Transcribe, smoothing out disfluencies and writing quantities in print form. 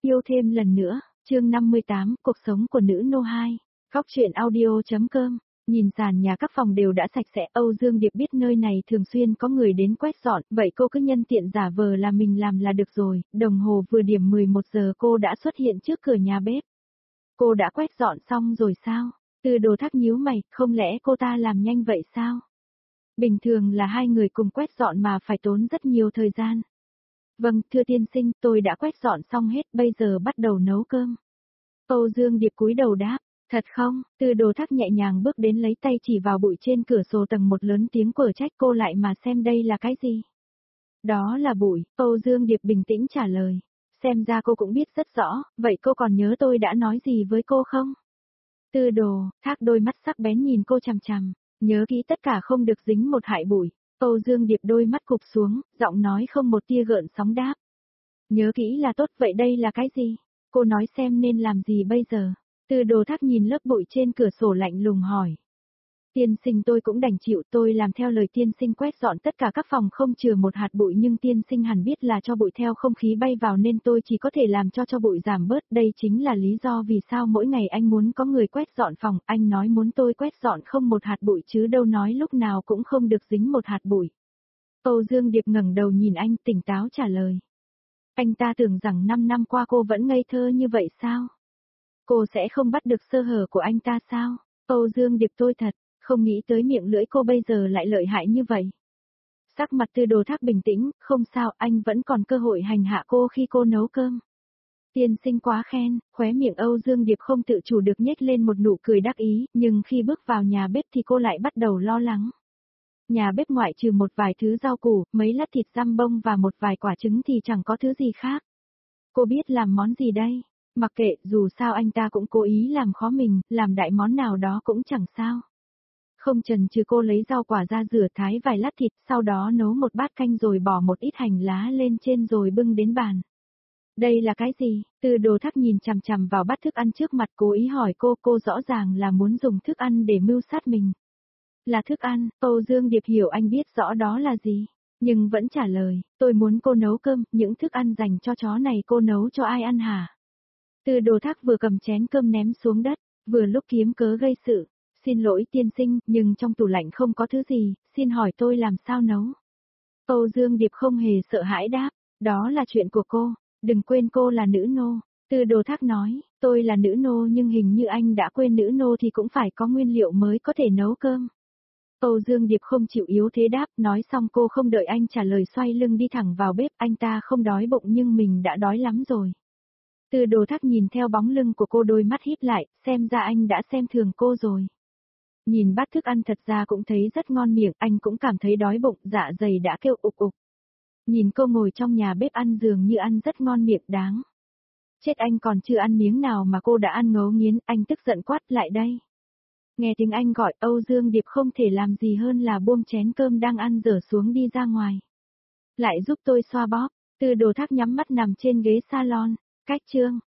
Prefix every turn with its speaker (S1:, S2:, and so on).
S1: yêu thêm lần nữa, chương 58, cuộc sống của nữ nô 2. Góc truyện audio.com. Nhìn sàn nhà các phòng đều đã sạch sẽ, Âu Dương Điệp biết nơi này thường xuyên có người đến quét dọn, vậy cô cứ nhân tiện giả vờ là mình làm là được rồi. Đồng hồ vừa điểm 11 giờ cô đã xuất hiện trước cửa nhà bếp. Cô đã quét dọn xong rồi sao? Từ Đồ Thác nhíu mày, không lẽ cô ta làm nhanh vậy sao? Bình thường là hai người cùng quét dọn mà phải tốn rất nhiều thời gian. Vâng, thưa tiên sinh, tôi đã quét dọn xong hết, bây giờ bắt đầu nấu cơm. Âu Dương Điệp cúi đầu đáp, thật không? Từ Đồ Thác nhẹ nhàng bước đến lấy tay chỉ vào bụi trên cửa sổ tầng một lớn tiếng quở trách cô lại mà xem đây là cái gì? Đó là bụi, Âu Dương Điệp bình tĩnh trả lời. Xem ra cô cũng biết rất rõ, vậy cô còn nhớ tôi đã nói gì với cô không? Từ Đồ Thác đôi mắt sắc bén nhìn cô chằm chằm, nhớ kỹ tất cả không được dính một hại bụi. Âu Dương Điệp đôi mắt cụp xuống, giọng nói không một tia gợn sóng đáp. Nhớ kỹ là tốt, vậy đây là cái gì? Cô nói xem nên làm gì bây giờ? Từ Đồ Thác nhìn lớp bụi trên cửa sổ lạnh lùng hỏi. Tiên sinh tôi cũng đành chịu, tôi làm theo lời tiên sinh quét dọn tất cả các phòng không chừa một hạt bụi, nhưng tiên sinh hẳn biết là cho bụi theo không khí bay vào nên tôi chỉ có thể làm cho bụi giảm bớt. Đây chính là lý do vì sao mỗi ngày anh muốn có người quét dọn phòng, anh nói muốn tôi quét dọn không một hạt bụi chứ đâu nói lúc nào cũng không được dính một hạt bụi. Âu Dương Điệp ngẩng đầu nhìn anh tỉnh táo trả lời. Anh ta tưởng rằng 5 năm qua cô vẫn ngây thơ như vậy sao? Cô sẽ không bắt được sơ hở của anh ta sao? Âu Dương Điệp tôi thật, không nghĩ tới miệng lưỡi cô bây giờ lại lợi hại như vậy. Sắc mặt Từ Đồ Thác bình tĩnh, không sao, anh vẫn còn cơ hội hành hạ cô khi cô nấu cơm. Tiên sinh quá khen, khóe miệng Âu Dương Điệp không tự chủ được nhếch lên một nụ cười đắc ý, nhưng khi bước vào nhà bếp thì cô lại bắt đầu lo lắng. Nhà bếp ngoại trừ một vài thứ rau củ, mấy lát thịt răm bông và một vài quả trứng thì chẳng có thứ gì khác. Cô biết làm món gì đây? Mặc kệ, dù sao anh ta cũng cố ý làm khó mình, làm đại món nào đó cũng chẳng sao. Không chần chừ cô lấy rau quả ra rửa thái vài lát thịt, sau đó nấu một bát canh rồi bỏ một ít hành lá lên trên rồi bưng đến bàn. Đây là cái gì? Từ Đồ Thác nhìn chằm chằm vào bát thức ăn trước mặt, cố ý hỏi cô rõ ràng là muốn dùng thức ăn để mưu sát mình. Là thức ăn, Âu Dương Điệp hiểu anh biết rõ đó là gì, nhưng vẫn trả lời, tôi muốn cô nấu cơm, những thức ăn dành cho chó này cô nấu cho ai ăn hả? Từ Đồ Thác vừa cầm chén cơm ném xuống đất, vừa lúc kiếm cớ gây sự. Xin lỗi tiên sinh, nhưng trong tủ lạnh không có thứ gì, xin hỏi tôi làm sao nấu? Âu Dương Điệp không hề sợ hãi đáp, đó là chuyện của cô, đừng quên cô là nữ nô. Từ Đồ Thác nói, tôi là nữ nô nhưng hình như anh đã quên nữ nô thì cũng phải có nguyên liệu mới có thể nấu cơm. Âu Dương Điệp không chịu yếu thế đáp, nói xong cô không đợi anh trả lời xoay lưng đi thẳng vào bếp, anh ta không đói bụng nhưng mình đã đói lắm rồi. Từ Đồ Thác nhìn theo bóng lưng của cô đôi mắt híp lại, xem ra anh đã xem thường cô rồi. Nhìn bát thức ăn thật ra cũng thấy rất ngon miệng, anh cũng cảm thấy đói bụng, dạ dày đã kêu ục ục. Nhìn cô ngồi trong nhà bếp ăn dường như ăn rất ngon miệng đáng. Chết, anh còn chưa ăn miếng nào mà cô đã ăn ngấu nghiến, anh tức giận quát lại đây. Nghe tiếng anh gọi, Âu Dương Điệp không thể làm gì hơn là buông chén cơm đang ăn dở xuống đi ra ngoài. Lại giúp tôi xoa bóp. Từ Đồ Thác nhắm mắt nằm trên ghế salon. Cách chương.